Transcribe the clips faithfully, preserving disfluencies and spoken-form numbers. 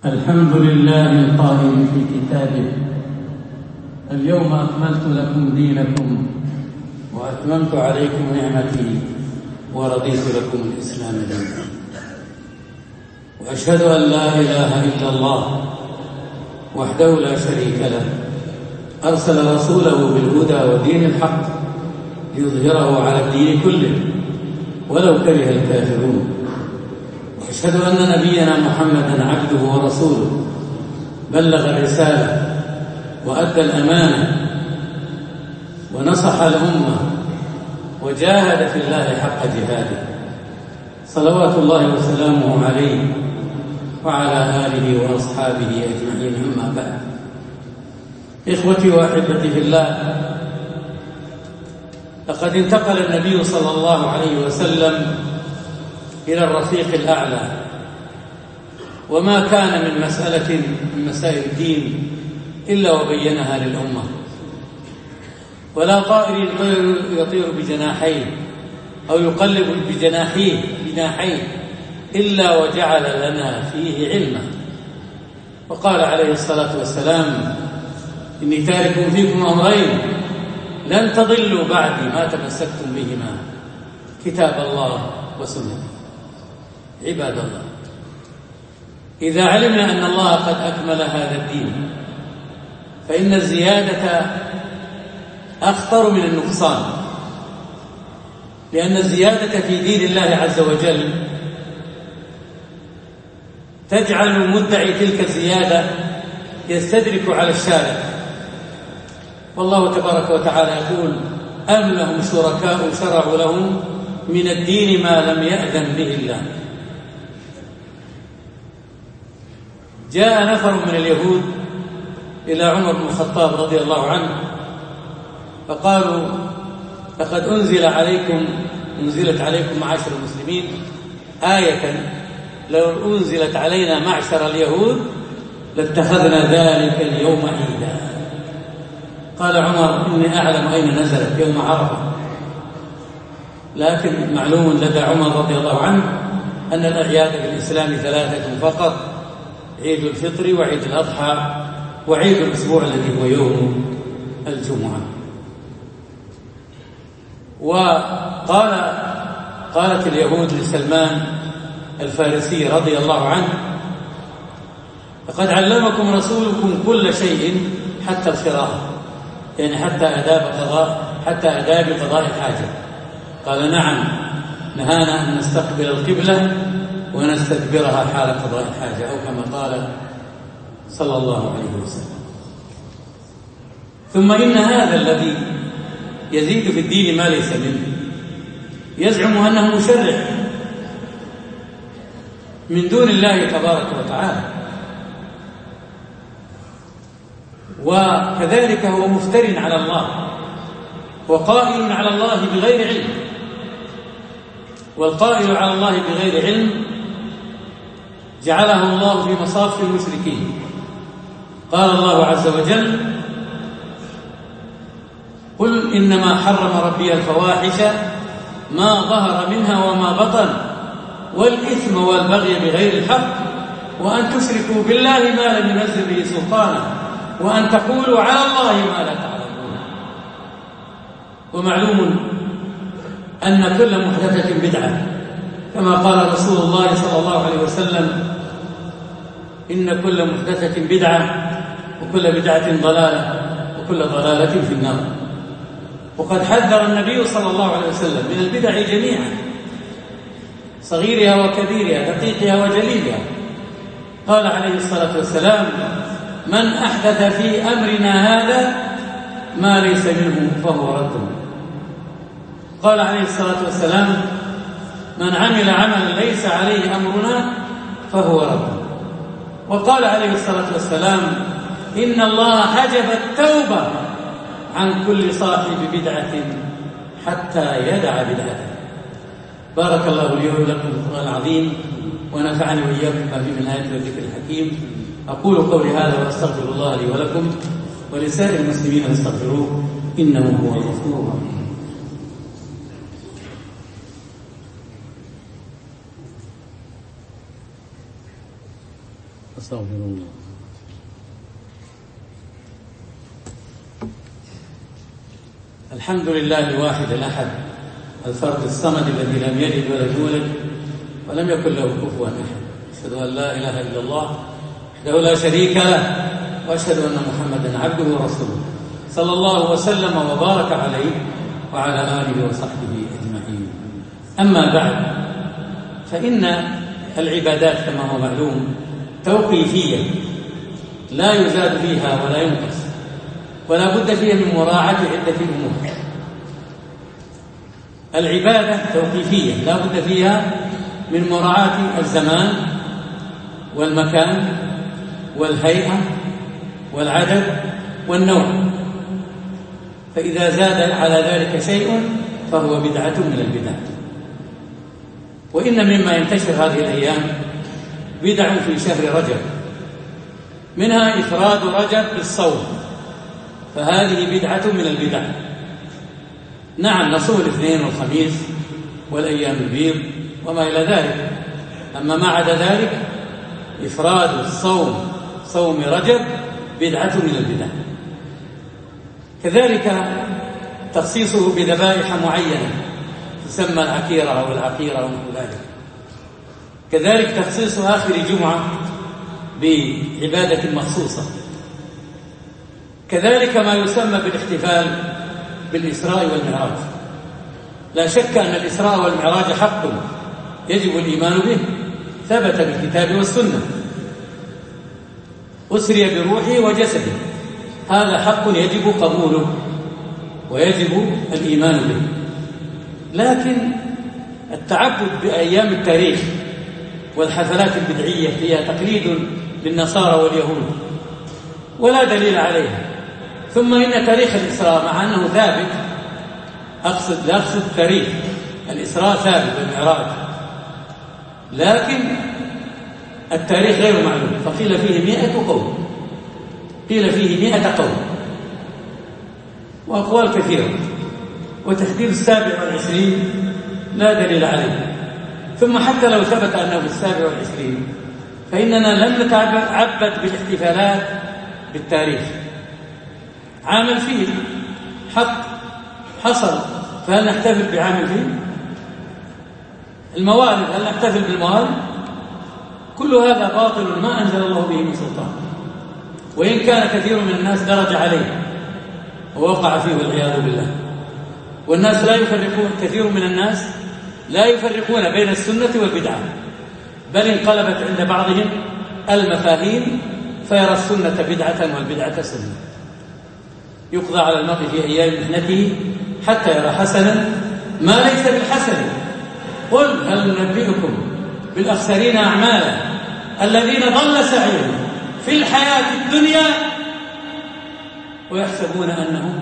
الحمد لله القائل في كتابه: اليوم أكملت لكم دينكم وأتممت عليكم نعمتي ورضيت لكم الإسلام دينا. وأشهد أن لا إله إلا الله وحده لا شريك له، أرسل رسوله بالهدى ودين الحق ليظهره على الدين كله ولو كره الكافرون. وأشهد أن نبينا محمدا عبده ورسوله، بلغ الرسالة وأدى الأمانة ونصح الأمة وجاهد في الله حق جهاده، صلوات الله وسلامه عليه وعلى آله وأصحابه أجمعين. أما بعد، إخوتي وأحبتي في الله، لقد انتقل النبي صلى الله عليه وسلم إلى الرفيق الأعلى، وما كان من مسألة من مسائل الدين إلا وبينها للأمة. ولا طائر يطير بجناحيه أو يقلب بجناحيه بجناحيه إلا وجعل لنا فيه علما. وقال عليه الصلاة والسلام: إني تارك فيكم أمرين لن تضلوا بعدي ما تمسكتم بهما، كتاب الله وسنتي. عباد الله، إذا علمنا أن الله قد أكمل هذا الدين فإن الزيادة أخطر من النقصان، لأن الزيادة في دين الله عز وجل تجعل مدعي تلك الزيادة يستدرك على الشارع. والله تبارك وتعالى يقول: أم لهم شركاء شرعوا لهم من الدين ما لم يأذن به الله. جاء نفر من اليهود إلى عمر بن الخطاب رضي الله عنه فقالوا: لقد أنزل عليكم أنزلت عليكم معاشر المسلمين آية لو أنزلت علينا معشر اليهود لاتخذنا ذلك اليوم عيدا. قال عمر: إني أعلم أين نزلت، يوم عرفة. لكن معلوم لدى عمر رضي الله عنه أن الأعياد في الإسلام ثلاثة فقط: عيد الفطر وعيد الأضحى وعيد الأسبوع الذي هو يوم الجمعة. وقال قالت اليهود لسلمان الفارسي رضي الله عنه: لقد علمكم رسولكم كل شيء حتى القراءة، يعني حتى آداب قضاء حتى آداب قضاء الحاجة. قال: نعم، نهانا أن نستقبل القبلة ونستدبرها حال قضاء الحاجة، أو كما قال صلى الله عليه وسلم. ثم إن هذا الذي يزيد في الدين ما ليس منه يزعم أنه مشرع من دون الله تبارك وتعالى، وكذلك هو مفتر على الله وقائل على الله بغير علم. والقائل على الله بغير علم جعله الله في مصاف المشركين. قال الله عز وجل: قل إنما حرم ربي الفواحش ما ظهر منها وما بطن والإثم والبغي بغير الحق وأن تشركوا بالله ما لم ينزل به سلطانا وأن تقولوا على الله ما لا تعلمون. ومعلوم أن كل محدثة بدعة، كما قال رسول الله صلى الله عليه وسلم: إن كل محدثة بدعة وكل بدعة ضلالة وكل ضلالة في النار. وقد حذر النبي صلى الله عليه وسلم من البدع جميعا، صغيرها وكبيرها، دقيقها وجليلها. قال عليه الصلاة والسلام: من أحدث في أمرنا هذا ما ليس منه فهو رد. قال عليه الصلاة والسلام: من عمل عملا ليس عليه أمرنا فهو رد. وقال عليه الصلاة والسلام: إن الله حجب التوبة عن كل صاحب بدعة حتى يدع بدعته. بارك الله لي ولكم في القرآن العظيم ونفعني وإياكم من الآيات والذكر الحكيم. أقول قولي هذا وأستغفر الله لي ولكم ولسائر المسلمين فاستغفروه إنه هو الغفور الرحيم. أستغفر الله. الحمد لله الواحد الأحد الفرد الصمد الذي لم يلد ولم يولد ولم يكن له كفوا أحد. أشهد أن لا إله إلا الله وحده لا شريك له، وأشهد أن محمدا عبده ورسوله صلى الله وسلم وبارك عليه وعلى آله وصحبه أجمعين. أما بعد، فإن العبادات كما هو معلوم توقيفية لا يزاد فيها ولا ينقص، ولا بد فيها من مراعاة عدة أمور. العبادة توقيفية لا بد فيها من مراعاة الزمان والمكان والهيئة والعدد والنوع، فإذا زاد على ذلك شيء فهو بدعة من البدع. وإن مما ينتشر هذه الأيام بدع في شهر رجب، منها إفراد رجب بالصوم، فهذه بدعة من البدع. نعم نصوم الاثنين والخميس والأيام البيض وما إلى ذلك، أما ما عدا ذلك إفراد الصوم صوم رجب بدعة من البدع. كذلك تخصيصه بذبائح معينة تسمى العكيرة أو العقيرة ونحو ذلك. كذلك تخصيص آخر جمعة بعبادة مخصوصة. كذلك ما يسمى بالاحتفال بالإسراء والمعراج. لا شك أن الإسراء والمعراج حق يجب الإيمان به، ثبت بالكتاب والسنة، أسري بروحه وجسده، هذا حق يجب قبوله ويجب الإيمان به. لكن التعبد بأيام التاريخ والحفلات البدعية فيها تقليد للنصارى واليهود ولا دليل عليها. ثم إن تاريخ الإسراء مع أنه ثابت، أقصد لا أقصد تاريخ الإسراء ثابت والمعراج، لكن التاريخ غير معلوم، فقيل فيه مئة قول، قيل فيه مئة قول وأقوال كثيرة، وتحديد السابع والعشرين لا دليل عليه. ثم حتى لو ثبت أنه في السابع والعشرين فإننا لم نتعبد بالاحتفالات بالتاريخ. عام الفيل حق حصل، فهل نحتفل بعام الفيل؟ الموالد هل نحتفل بالموالد؟ كل هذا باطل ما أنزل الله به من سلطان، وإن كان كثير من الناس درج عليه ووقع فيه والعياذ بالله. والناس لا يفرقون، كثير من الناس لا يفرقون بين السنة والبدعة، بل انقلبت عند بعضهم المفاهيم فيرى السنة بدعة والبدعة سنة. يقضى على المرء في أيام محنته حتى يرى حسنا ما ليس بالحسن. قل هل ننبئكم بالأخسرين أعمالا الذين ضل سعيهم في الحياة الدنيا ويحسبون أنهم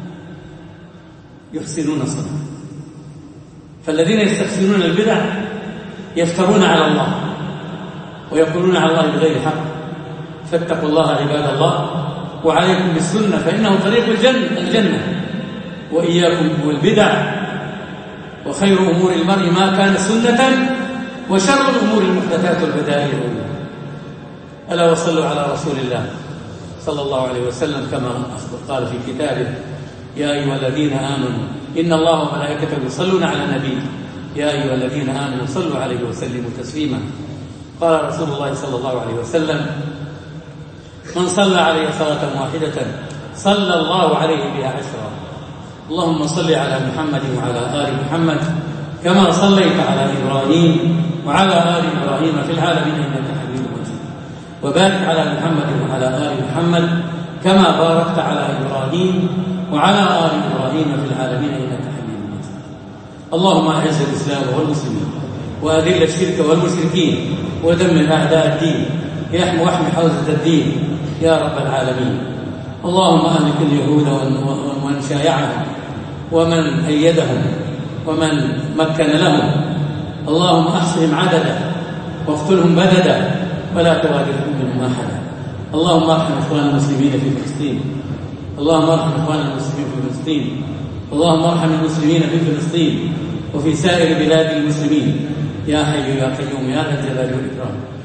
يحسنون صنعا. فالذين يستحسنون البدع يفترون على الله ويقولون على الله بغير حق. فاتقوا الله عباد الله، وعليكم بالسنة فإنه طريق الجنة, الجنة وإياكم والبدع. وخير أمور المرء ما كان سنة، وشر الأمور المحدثات والبدائل. ألا وصلوا على رسول الله صلى الله عليه وسلم كما قال في كتابه: يا أيها الذين آمنوا إن الله وملائكته يصلون على النبي يا أيها الذين آمنوا صلوا عليه وسلموا تسليما. قال رسول الله صلى الله عليه وسلم: من صلى عليه صلاة واحدة صلى الله عليه بها عشرا. اللهم صل على محمد وعلى آل محمد كما صليت على إبراهيم وعلى آل إبراهيم في العالمين إنك حميد مجيد، وبارك على محمد وعلى آل محمد كما باركت على إبراهيم وعلى آل إبراهيم في العالمين إنك حميد مجيد. اللهم أعز الإسلام والمسلمين وأذل الشرك والمشركين ودمر أعداء الدين يحمي واحمي حوزة الدين يا رب العالمين. اللهم أهلك اليهود ومن شايعهم ومن أيدهم ومن مكن لهم. اللهم أحصهم عددا واقتلهم بددا ولا تغادر منهم أحدا. اللهم ارحم إخوان المسلمين في فلسطين. اللهم ارحم إخوان المسلمين في فلسطين. اللهم ارحم المسلمين في فلسطين وفي سائر بلاد المسلمين يا حي يا قيوم يا ذا الجلال والإكرام.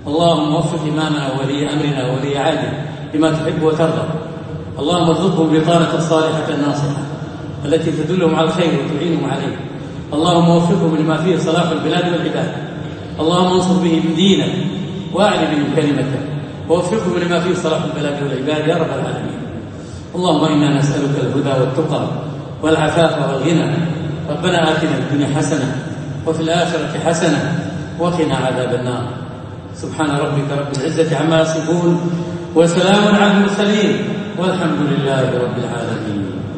اللهم وفق إمامنا وولي أمرنا وولي عهده لما تحب وترضى. اللهم ارزقهم بطانة الصالحة الناصحة التي تدلهم على الخير وتعينهم عليه. اللهم وفقهم لما فيه صلاح البلاد والعباد. اللهم انصر بهم دينك واعل بهم كلمتك ووفقهم لما فيه صلاح البلاد والعباد يا رب العالمين. اللهم إنا نسألك الهدى والتقى والعفاف والغنى. ربنا آتنا في الدنيا حسنة وفي الآخرة حسنة وقنا عذاب النار. سبحان ربك رب العزة عما يصفون وسلام على المرسلين والحمد لله رب العالمين.